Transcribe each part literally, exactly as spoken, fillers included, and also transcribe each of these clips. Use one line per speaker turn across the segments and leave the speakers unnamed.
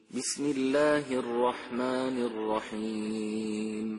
بسم الله الرحمن الرحيم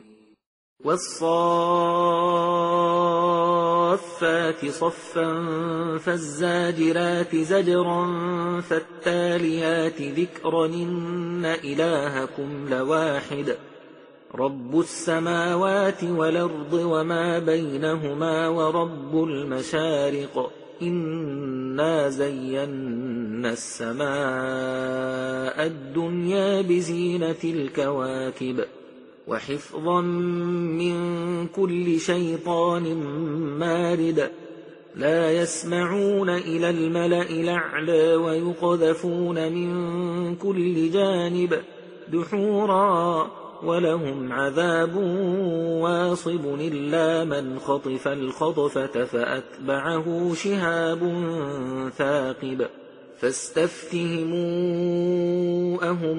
والصافات صفا فالزاجرات زجرا فالتاليات ذكرا إن إلهكم لواحد رب السماوات والأرض وما بينهما ورب المشارق إنا زينا السماء الدنيا بزينة الكواكب وحفظا من كل شيطان مارد لا يسمعون إلى الملأ الأعلى ويقذفون من كل جانب دحورا ولهم عذاب واصب إلا من خطف الخطفة فأتبعه شهاب ثاقب فاستفتهموا أهم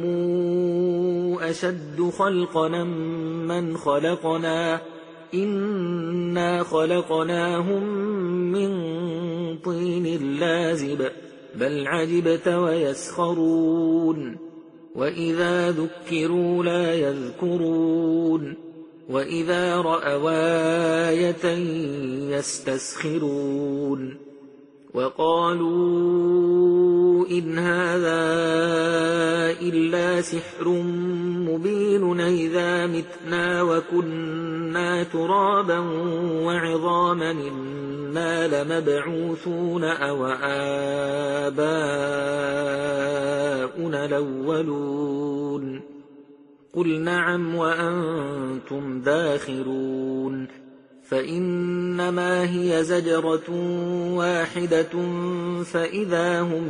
أشد خلقنا من خلقنا إنا خلقناهم من طين لازب بل عجبت ويسخرون وإذا ذكروا لا يذكرون وإذا رأوا آية يستسخرون وقالوا إن هذا إلا سحر مبين إذا متنا وكنا ترابا وعظاما إنا لمبعوثون أو آباؤنا الأولون قل نعم وأنتم داخرون فإنما هي زجرة واحدة فإذا هم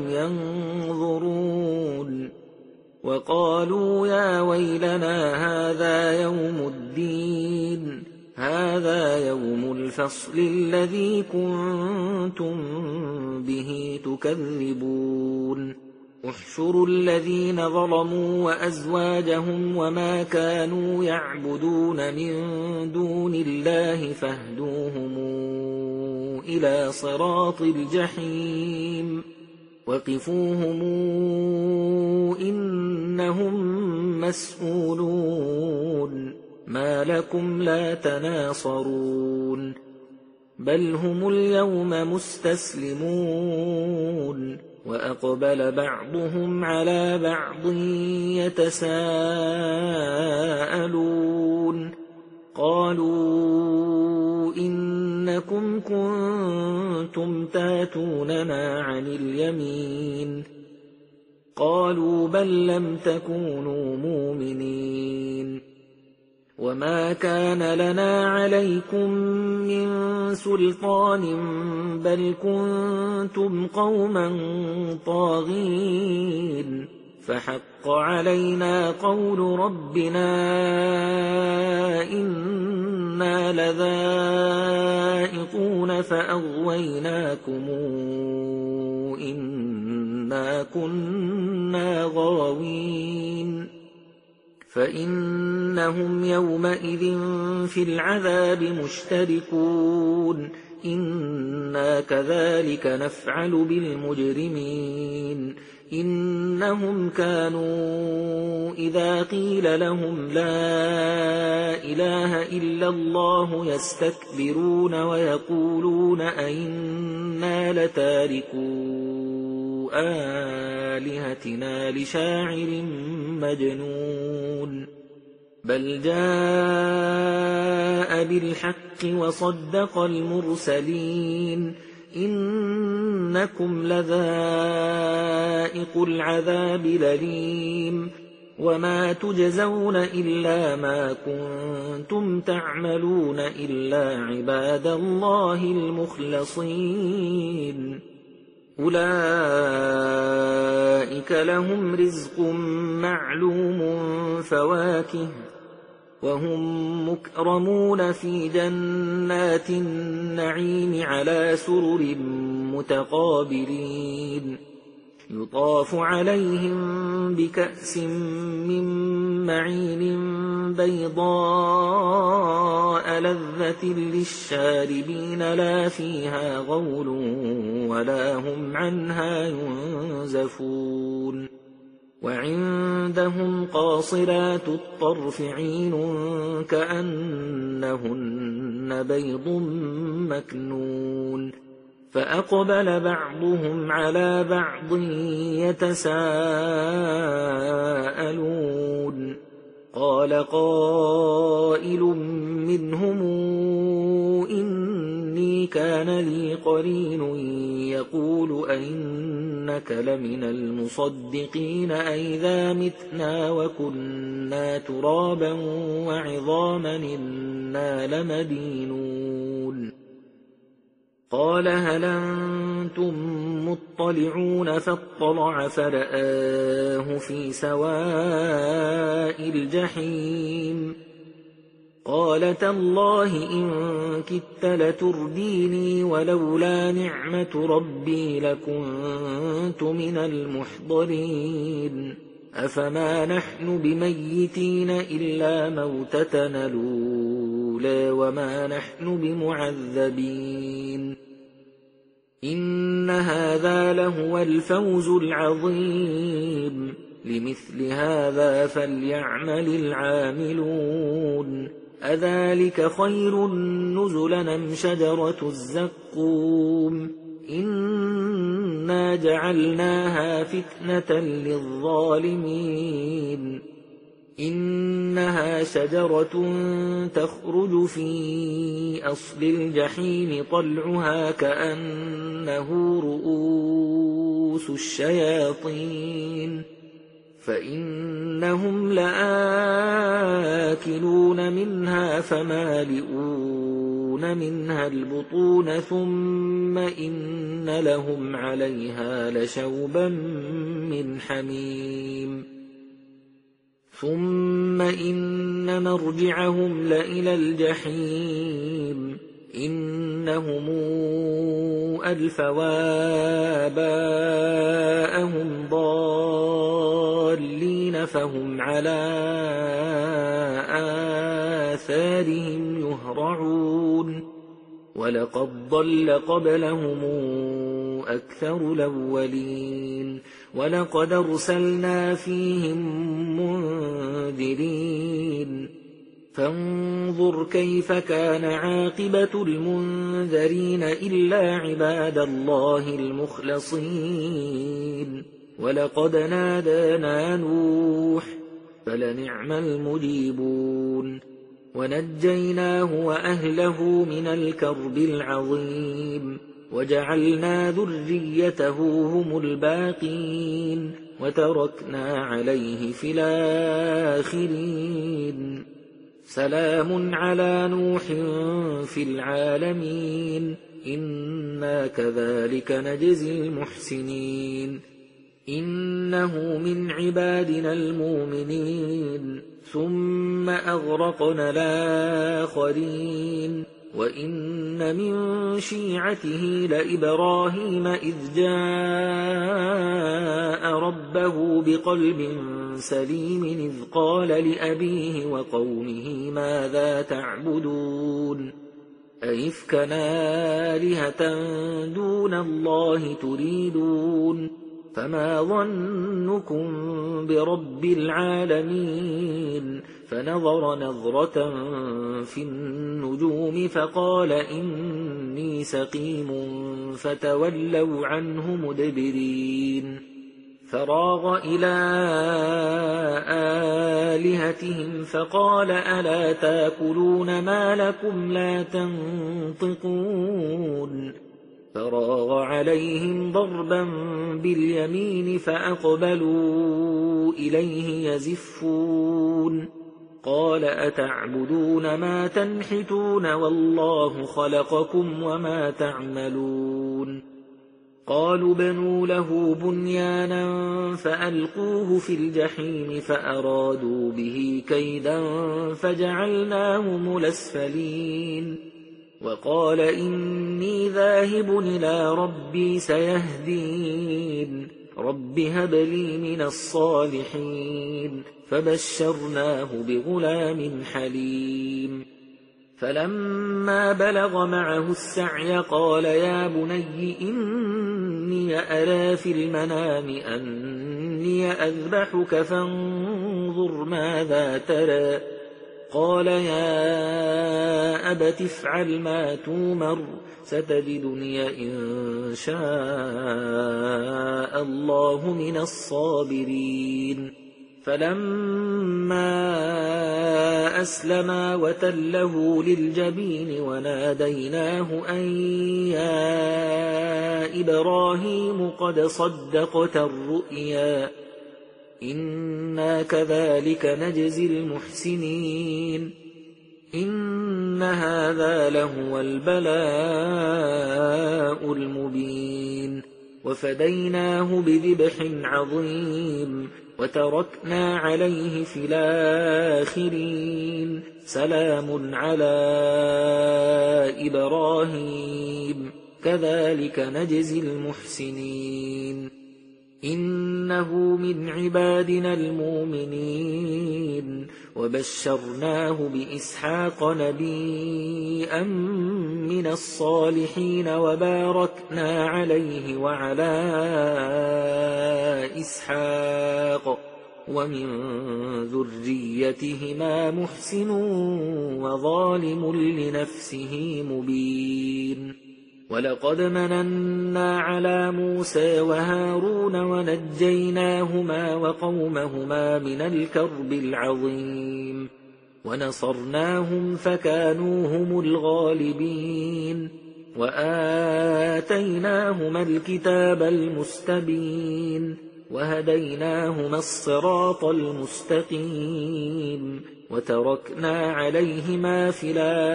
ينظرون وقالوا يا ويلنا هذا يوم الدين هذا يوم الفصل الذي كنتم به تكذبون احشروا الذين ظلموا وأزواجهم وما كانوا يعبدون من دون الله فاهدوهم إلى صراط الجحيم وقفوهم إنهم مسؤولون ما لكم لا تناصرون بل هم اليوم مستسلمون وأقبل بعضهم على بعض يتساءلون قالوا إنكم كنتم تاتوننا عن اليمين قالوا بل لم تكونوا مؤمنين وما كان لنا عليكم من سلطان بل كنتم قوما طاغين فحق علينا قول ربنا إنا لذائقون فأغويناكم إنا كنا غاوين فإنهم يومئذ في العذاب مشتركون إنا كذلك نفعل بالمجرمين إنهم كانوا إذا قيل لهم لا إله إلا الله يستكبرون ويقولون أئنا لتاركو آلهتنا لشاعر مجنون بل جاء بالحق وصدق المرسلين إنكم لذائق العذاب الأليم وما تجزون إلا ما كنتم تعملون إلا عباد الله المخلصين أولئك لهم رزق معلوم فواكه وهم مكرمون في جنات النعيم على سرر متقابلين يطاف عليهم بكأس من معين بيضاء لذة للشاربين لا فيها غول ولا هم عنها ينزفون وعند عندهم قاصرات الطرف عين كأنهن بيض مكنون فأقبل بعضهم على بعض يتساءلون قال قائل منهم إني كان لي قرين يقول أئنك لمن المصدقين أئذا متنا وكنا ترابا وعظاما إنا لمدينون قال هل أنتم مطلعون فاطلع فرآه في سواء الجحيم قال تالله إن كدت لترديني ولولا نعمة ربي لكنت من المحضرين أفما نحن بميتين إلا موتتنا الأولى وما نحن بمعذبين إن هذا لهو الفوز العظيم لمثل هذا فليعمل العاملون أذلك خير نزلا أم شجرة الزقوم إنا جعلناها فتنة للظالمين إنها شجرة تخرج في أصل الجحيم طلعها كأنه رؤوس الشياطين فإنهم لآكلون منها فمالئون منها البطون ثم إن لهم عليها لشوبا من حميم ثم إن مرجعهم لإلى الجحيم إنهم ألفوا آباءهم ضالين فهم على آثارهم يهرعون ولقد ضل قبلهم أكثر الأولين ولقد أرسلنا فيهم منذرين فانظر كيف كان عاقبة المنذرين إلا عباد الله المخلصين ولقد نادانا نوح فلنعم المجيبون ونجيناه وأهله من الكرب العظيم وجعلنا ذريته هم الباقين وتركنا عليه في الآخرين سلام على نوح في العالمين إنا كذلك نجزي المحسنين إنه من عبادنا المؤمنين ثم أغرقنا الآخرين وإن من شيعته لإبراهيم إذ جاء ربه بقلب سليم إذ قال لأبيه وقومه ماذا تعبدون أئفكا آلهة دون الله تريدون فما ظنكم برب العالمين فنظر نظرة في النجوم فقال إني سقيم فتولوا عنه مدبرين فراغ إلى آلهتهم فقال ألا تاكلون ما لكم لا تنطقون فراغ عليهم ضربا باليمين فأقبلوا إليه يزفون قال أتعبدون ما تنحتون والله خلقكم وما تعملون قالوا بنوا له بنيانا فألقوه في الجحيم فأرادوا به كيدا فجعلناهم الأسفلين وقال إني ذاهب إلى ربي سيهدين رب هب لي من الصالحين فبشرناه بغلام حليم فلما بلغ معه السعي قال يا بني إني أرى في المنام أني إني أذبحك فانظر ماذا ترى. قال يا أبت افعل ما تومر ستجدني إن شاء الله من الصابرين. فلما أسلما وتله للجبين وناديناه أن يا إبراهيم قد صدقت الرؤيا إنا كذلك نجزي المحسنين إن هذا لهو البلاء المبين. وفديناه بذبح عظيم وتركنا عليه في الآخرين سلام على إبراهيم كذلك نجزي المحسنين إنه من عبادنا المؤمنين. وبشرناه بإسحاق نبيا من الصالحين وباركنا عليه وعلى إسحاق ومن ذريتهما محسن وظالم لنفسه مبين. ولقد مننا على موسى وهارون ونجيناهما وقومهما من الكرب العظيم ونصرناهم فكانوا هم الغالبين. وآتيناهما الكتاب المستبين وهديناهما الصراط المستقيم وتركنا عليهما في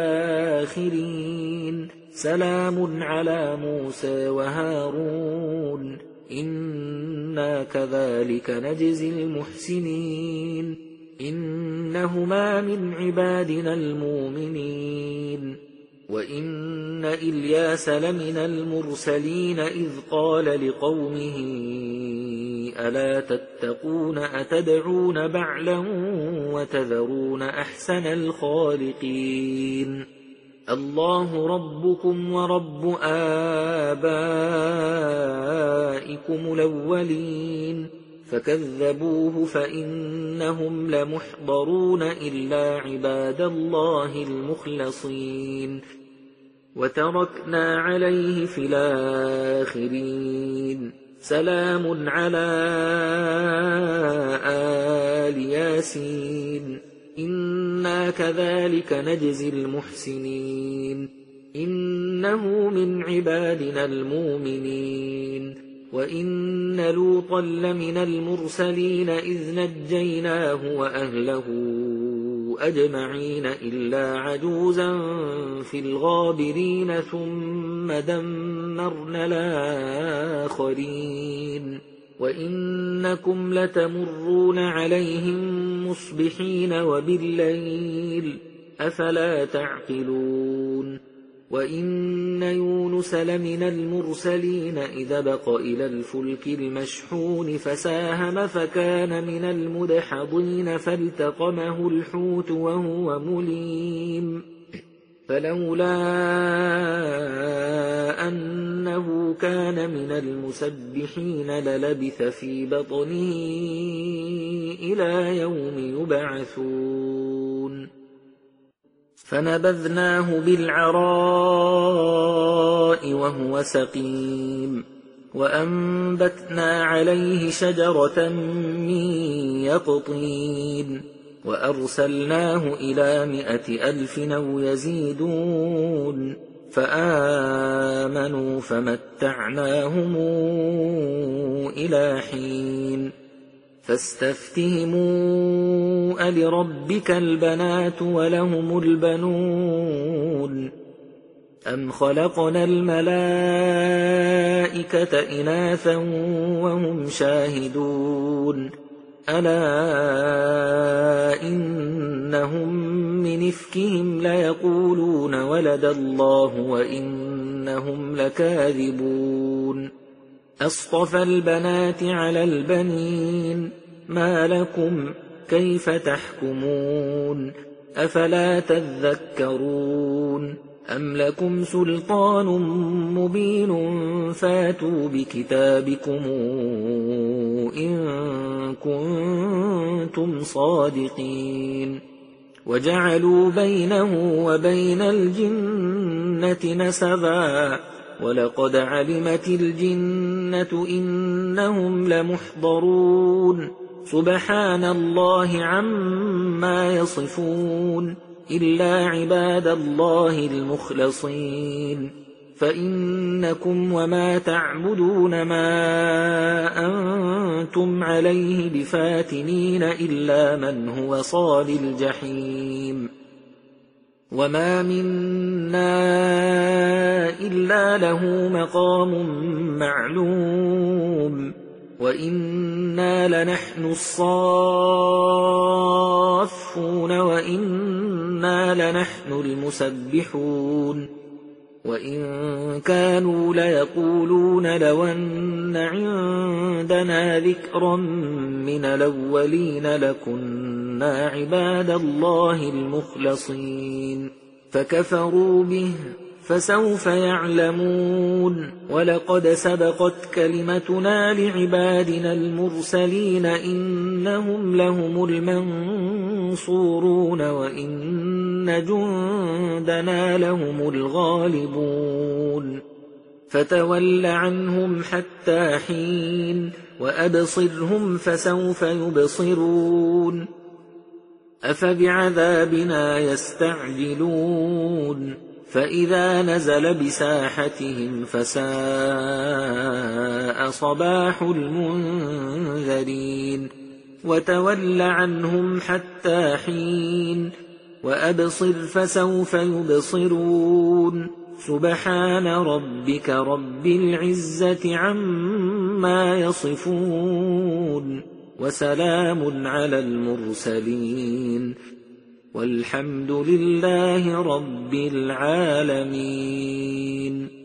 الآخرين سلام على موسى وهارون إنا كذلك نجزي المحسنين إنهما من عبادنا المؤمنين. وإن إلياس لمن المرسلين إذ قال لقومه ألا تتقون أتدعون بعلا وتذرون أحسن الخالقين الله ربكم ورب آبائكم الأولين فكذبوه فإنهم لمحضرون إلا عباد الله المخلصين. وتركنا عليه في الآخرين سلام على آل ياسين إنا كذلك نجزي المحسنين إنه من عبادنا المؤمنين. وإن لوطا لمن المرسلين إذ نجيناه وأهله أجمعين إلا عجوزا في الغابرين ثم دمرنا الآخرين. وإنكم لتمرون عليهم مصبحين وبالليل أفلا تعقلون. وإن يونس لمن المرسلين إذ بق إلى الفلك المشحون فساهم فكان من المدحضين فالتقمه الحوت وهو مليم فلولا أنه كان من المسبحين للبث في بطنه إلى يوم يبعثون. فنبذناه بالعراء وهو سقيم وأنبتنا عليه شجرة من يقطين وأرسلناه إلى مائة ألف أو يزيدون فآمنوا فمتعناهم إلى حين. فاستفتهموا ألربك البنات ولهم البنون أم خلقنا الملائكة إناثا وهم شاهدون ألا إنهم من إفكهم ليقولون ولد الله وإنهم لكاذبون أصطفى البنات على البنين ما لكم كيف تحكمون أفلا تذكرون أم لكم سلطان مبين فاتوا بكتابكم إن كنتم صادقين وجعلوا بينه وبين الجنة نسبا ولقد علمت الجنة إنهم لمحضرون سبحان الله عما يصفون إلا عباد الله المخلصين فإنكم وما تعبدون ما أنتم عليه بفاتنين إلا من هو صال الجحيم وما منا إلا له مقام معلوم وإنا لنحن الصافون وإنا لنحن المسبحون وإن كانوا ليقولون لو أن عندنا ذكرا من الأولين لكنا عباد الله المخلصين فكفروا به فسوف يعلمون ولقد سبقت كلمتنا لعبادنا المرسلين إنهم لهم المنصورون وإن جندنا لهم الغالبون فتول عنهم حتى حين وأبصرهم فسوف يبصرون أفبعذابنا يستعجلون فإذا نزل بساحتهم فساء صباح المنذرين وتول عنهم حتى حين وأبصر فسوف يبصرون سبحان ربك رب العزة عما يصفون وسلام على المرسلين والحمد لله رب العالمين.